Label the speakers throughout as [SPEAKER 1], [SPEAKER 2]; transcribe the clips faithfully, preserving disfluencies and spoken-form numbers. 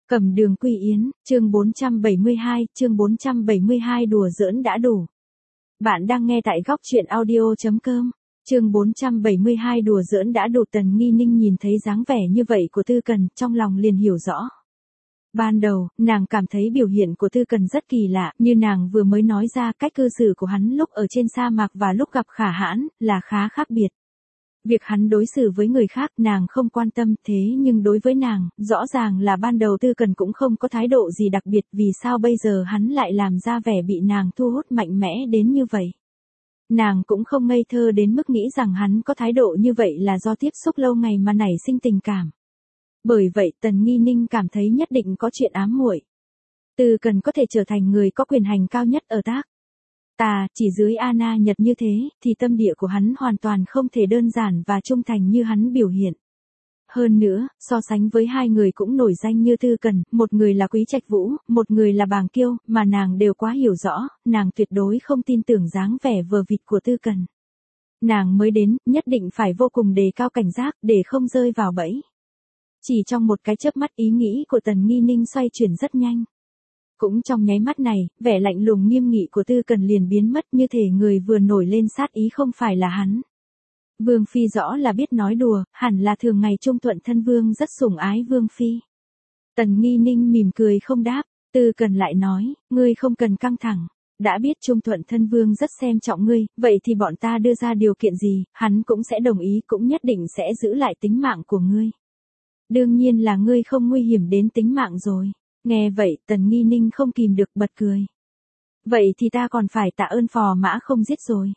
[SPEAKER 1] Cẩm Đường Quy Yến, chương bốn trăm bảy mươi hai, chương bốn trăm bảy mươi hai đùa giỡn đã đủ. Bạn đang nghe tại góc truyện audio chấm com. Chương bốn trăm bảy mươi hai đùa giỡn đã đủ. Tần Nghi Ninh nhìn thấy dáng vẻ như vậy của Tư Cần, trong lòng liền hiểu rõ. Ban đầu, nàng cảm thấy biểu hiện của Tư Cần rất kỳ lạ, như nàng vừa mới nói ra cách cư xử của hắn lúc ở trên sa mạc và lúc gặp Khả Hãn, là khá khác biệt. Việc hắn đối xử với người khác nàng không quan tâm, thế nhưng đối với nàng, rõ ràng là ban đầu Tư Cần cũng không có thái độ gì đặc biệt, vì sao bây giờ hắn lại làm ra vẻ bị nàng thu hút mạnh mẽ đến như vậy. Nàng cũng không ngây thơ đến mức nghĩ rằng hắn có thái độ như vậy là do tiếp xúc lâu ngày mà nảy sinh tình cảm. Bởi vậy Tần Nghi Ninh cảm thấy nhất định có chuyện ám muội. Tư Cần có thể trở thành người có quyền hành cao nhất ở Tác Ta, chỉ dưới Anna Nhật như thế, thì tâm địa của hắn hoàn toàn không thể đơn giản và trung thành như hắn biểu hiện. Hơn nữa, so sánh với hai người cũng nổi danh như Tư Cần, một người là Quý Trạch Vũ, một người là Bàng Kiêu, mà nàng đều quá hiểu rõ, nàng tuyệt đối không tin tưởng dáng vẻ vờ vịt của Tư Cần. Nàng mới đến, nhất định phải vô cùng đề cao cảnh giác, để không rơi vào bẫy. Chỉ trong một cái chớp mắt ý nghĩ của Tần Nghi Ninh xoay chuyển rất nhanh. Cũng trong nháy mắt này, vẻ lạnh lùng nghiêm nghị của Tư Cần liền biến mất, như thể người vừa nổi lên sát ý không phải là hắn. Vương Phi rõ là biết nói đùa, hẳn là thường ngày Trung Thuận Thân Vương rất sủng ái Vương Phi. Tần Nghi Ninh mỉm cười không đáp, Tư Cần lại nói, ngươi không cần căng thẳng. Đã biết Trung Thuận Thân Vương rất xem trọng ngươi, vậy thì bọn ta đưa ra điều kiện gì, hắn cũng sẽ đồng ý, cũng nhất định sẽ giữ lại tính mạng của ngươi. Đương nhiên là ngươi không nguy hiểm đến tính mạng rồi. Nghe vậy, Tần Nghi Ninh không kìm được bật cười. Vậy thì ta còn phải tạ ơn phò mã không giết rồi.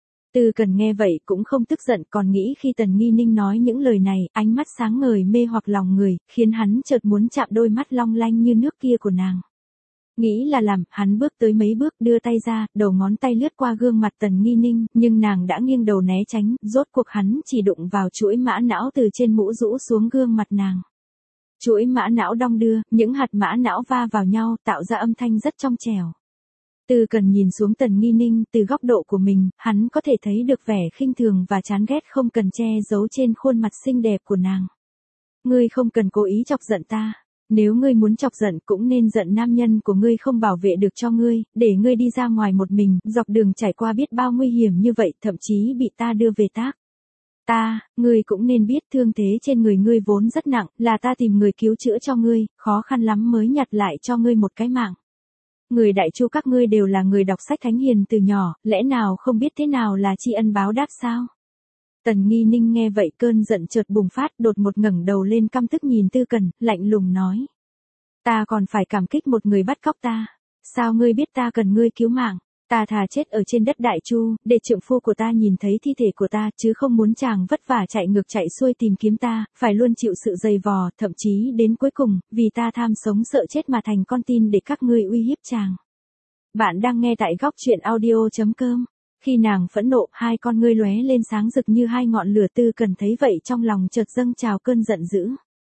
[SPEAKER 1] Tư Cần nghe vậy cũng không tức giận, còn nghĩ khi Tần Nghi Ninh nói những lời này, ánh mắt sáng ngời mê hoặc lòng người, khiến hắn chợt muốn chạm đôi mắt long lanh như nước kia của nàng. Nghĩ là làm, hắn bước tới mấy bước, đưa tay ra, đầu ngón tay lướt qua gương mặt Tần Nghi Ninh, nhưng nàng đã nghiêng đầu né tránh, rốt cuộc hắn chỉ đụng vào chuỗi mã não từ trên mũ rũ xuống gương mặt nàng. Chuỗi mã não đong đưa, những hạt mã não va vào nhau, tạo ra âm thanh rất trong trẻo. Tư Cần nhìn xuống Tần Nghi Ninh, từ góc độ của mình, hắn có thể thấy được vẻ khinh thường và chán ghét không cần che giấu trên khuôn mặt xinh đẹp của nàng. Ngươi không cần cố ý chọc giận ta. Nếu ngươi muốn chọc giận cũng nên giận nam nhân của ngươi không bảo vệ được cho ngươi, để ngươi đi ra ngoài một mình, dọc đường trải qua biết bao nguy hiểm như vậy, thậm chí bị ta đưa về Tác Ta, ngươi cũng nên biết thương thế trên người ngươi vốn rất nặng, là ta tìm người cứu chữa cho ngươi, khó khăn lắm mới nhặt lại cho ngươi một cái mạng. Người Đại Chu các ngươi đều là người đọc sách thánh hiền từ nhỏ, lẽ nào không biết thế nào là tri ân báo đáp sao? Tần Nghi Ninh nghe vậy cơn giận chợt bùng phát, đột một ngẩng đầu lên căm tức nhìn Tư Cần, lạnh lùng nói. Ta còn phải cảm kích một người bắt cóc ta. Sao ngươi biết ta cần ngươi cứu mạng? Ta thà chết ở trên đất Đại Chu, để trượng phu của ta nhìn thấy thi thể của ta, chứ không muốn chàng vất vả chạy ngược chạy xuôi tìm kiếm ta, phải luôn chịu sự dày vò, thậm chí đến cuối cùng, vì ta tham sống sợ chết mà thành con tin để các ngươi uy hiếp chàng. Bạn đang nghe tại góc truyện audio chấm com. Khi nàng phẫn nộ, hai con ngươi lóe lên sáng rực như hai ngọn lửa. Tư Cần thấy vậy trong lòng chợt dâng trào cơn giận dữ.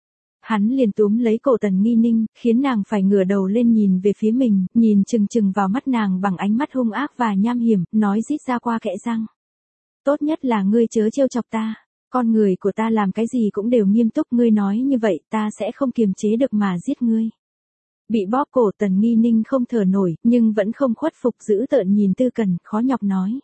[SPEAKER 1] Hắn liền túm lấy cổ Tần Nghi Ninh, khiến nàng phải ngửa đầu lên nhìn về phía mình, nhìn chừng chừng vào mắt nàng bằng ánh mắt hung ác và nham hiểm, nói rít ra qua kẽ răng. Tốt nhất là ngươi chớ trêu chọc ta. Con người của ta làm cái gì cũng đều nghiêm túc, ngươi nói như vậy ta sẽ không kiềm chế được mà giết ngươi. Bị bóp cổ Tần Nghi Ninh không thở nổi, nhưng vẫn không khuất phục, giữ tợn nhìn Tư Cần, khó nhọc nói.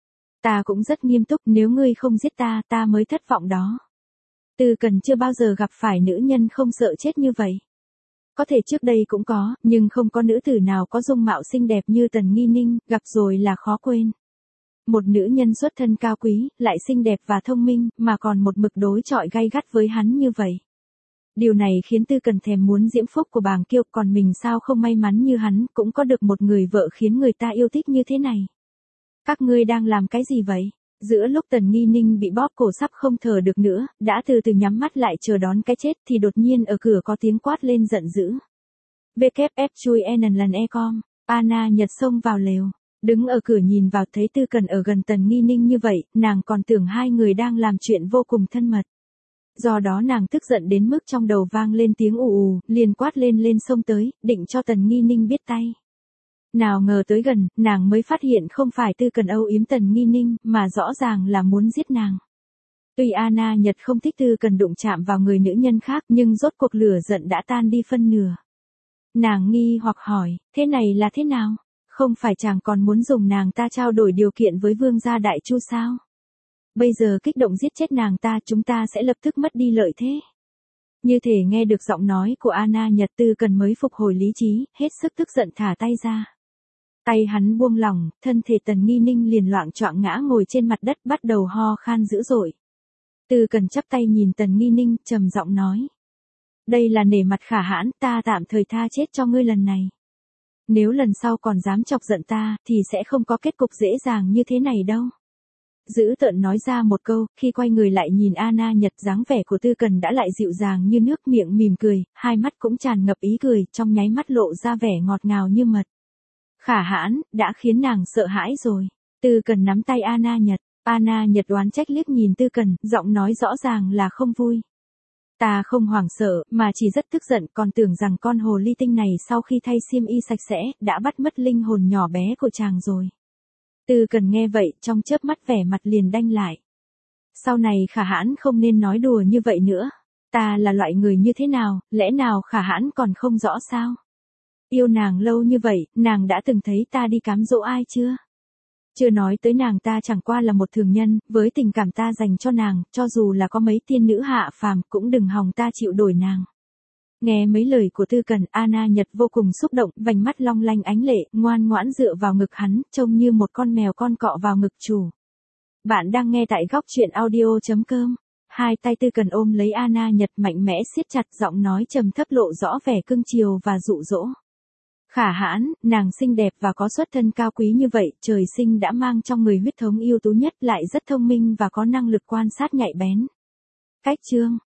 [SPEAKER 1] Ta cũng rất nghiêm túc, nếu ngươi không giết ta, ta mới thất vọng đó. Tư Cần chưa bao giờ gặp phải nữ nhân không sợ chết như vậy. Có thể trước đây cũng có, nhưng không có nữ tử nào có dung mạo xinh đẹp như Tần Nghi Ninh, gặp rồi là khó quên. Một nữ nhân xuất thân cao quý, lại xinh đẹp và thông minh, mà còn một mực đối chọi gay gắt với hắn như vậy. Điều này khiến Tư Cần thèm muốn diễm phúc của Bàng Kiêu, còn mình sao không may mắn như hắn, cũng có được một người vợ khiến người ta yêu thích như thế này. Các ngươi đang làm cái gì vậy? Giữa lúc Tần Nghi Ninh bị bóp cổ sắp không thở được nữa, đã từ từ nhắm mắt lại chờ đón cái chết, thì đột nhiên ở cửa có tiếng quát lên giận dữ. vê kép ép chui en lần e com, Anna Nhật xông vào lều, đứng ở cửa nhìn vào thấy Tư Cần ở gần Tần Nghi Ninh như vậy, nàng còn tưởng hai người đang làm chuyện vô cùng thân mật. Do đó nàng tức giận đến mức trong đầu vang lên tiếng ù ù, liền quát lên lên xông tới, định cho Tần Nghi Ninh biết tay. Nào ngờ tới gần, nàng mới phát hiện không phải Tư Cần âu yếm Tần Nghi Ninh, mà rõ ràng là muốn giết nàng. Tuy Anna Nhật không thích Tư Cần đụng chạm vào người nữ nhân khác, nhưng rốt cuộc lửa giận đã tan đi phân nửa. Nàng nghi hoặc hỏi, thế này là thế nào? Không phải chàng còn muốn dùng nàng ta trao đổi điều kiện với vương gia Đại Chu sao? Bây giờ kích động giết chết nàng ta, chúng ta sẽ lập tức mất đi lợi thế. Như thể nghe được giọng nói của Anna Nhật, Tư Cần mới phục hồi lý trí, hết sức tức giận thả tay ra. Tay hắn buông lỏng, thân thể Tần Nghi Ninh liền loạng choạng ngã ngồi trên mặt đất, bắt đầu ho khan dữ dội. Tư Cần chắp tay nhìn Tần Nghi Ninh, trầm giọng nói. Đây là nể mặt Khả Hãn, ta tạm thời tha chết cho ngươi lần này. Nếu lần sau còn dám chọc giận ta, thì sẽ không có kết cục dễ dàng như thế này đâu. Dữ tợn nói ra một câu, khi quay người lại nhìn Anna Nhật, dáng vẻ của Tư Cần đã lại dịu dàng như nước, miệng mỉm cười, hai mắt cũng tràn ngập ý cười, trong nháy mắt lộ ra vẻ ngọt ngào như mật. Khả Hãn, đã khiến nàng sợ hãi rồi. Tư Cần nắm tay Anna Nhật, Anna Nhật đoán trách liếc nhìn Tư Cần, giọng nói rõ ràng là không vui. Ta không hoảng sợ, mà chỉ rất tức giận, còn tưởng rằng con hồ ly tinh này sau khi thay xiêm y sạch sẽ, đã bắt mất linh hồn nhỏ bé của chàng rồi. Tư Cần nghe vậy, trong chớp mắt vẻ mặt liền đanh lại. Sau này Khả Hãn không nên nói đùa như vậy nữa. Ta là loại người như thế nào, lẽ nào Khả Hãn còn không rõ sao? Yêu nàng lâu như vậy, nàng đã từng thấy ta đi cám dỗ ai chưa? Chưa nói tới nàng ta chẳng qua là một thường nhân, với tình cảm ta dành cho nàng, cho dù là có mấy tiên nữ hạ phàm, cũng đừng hòng ta chịu đổi nàng. Nghe mấy lời của Tư Cần, Anna Nhật vô cùng xúc động, vành mắt long lanh ánh lệ, ngoan ngoãn dựa vào ngực hắn, trông như một con mèo con cọ vào ngực chủ. Bạn đang nghe tại góc truyện audio chấm com. Hai tay Tư Cần ôm lấy Anna Nhật mạnh mẽ siết chặt, giọng nói trầm thấp lộ rõ vẻ cưng chiều và dụ dỗ. Khả Hãn, nàng xinh đẹp và có xuất thân cao quý như vậy, trời sinh đã mang trong người huyết thống ưu tú nhất, lại rất thông minh và có năng lực quan sát nhạy bén. Cách chương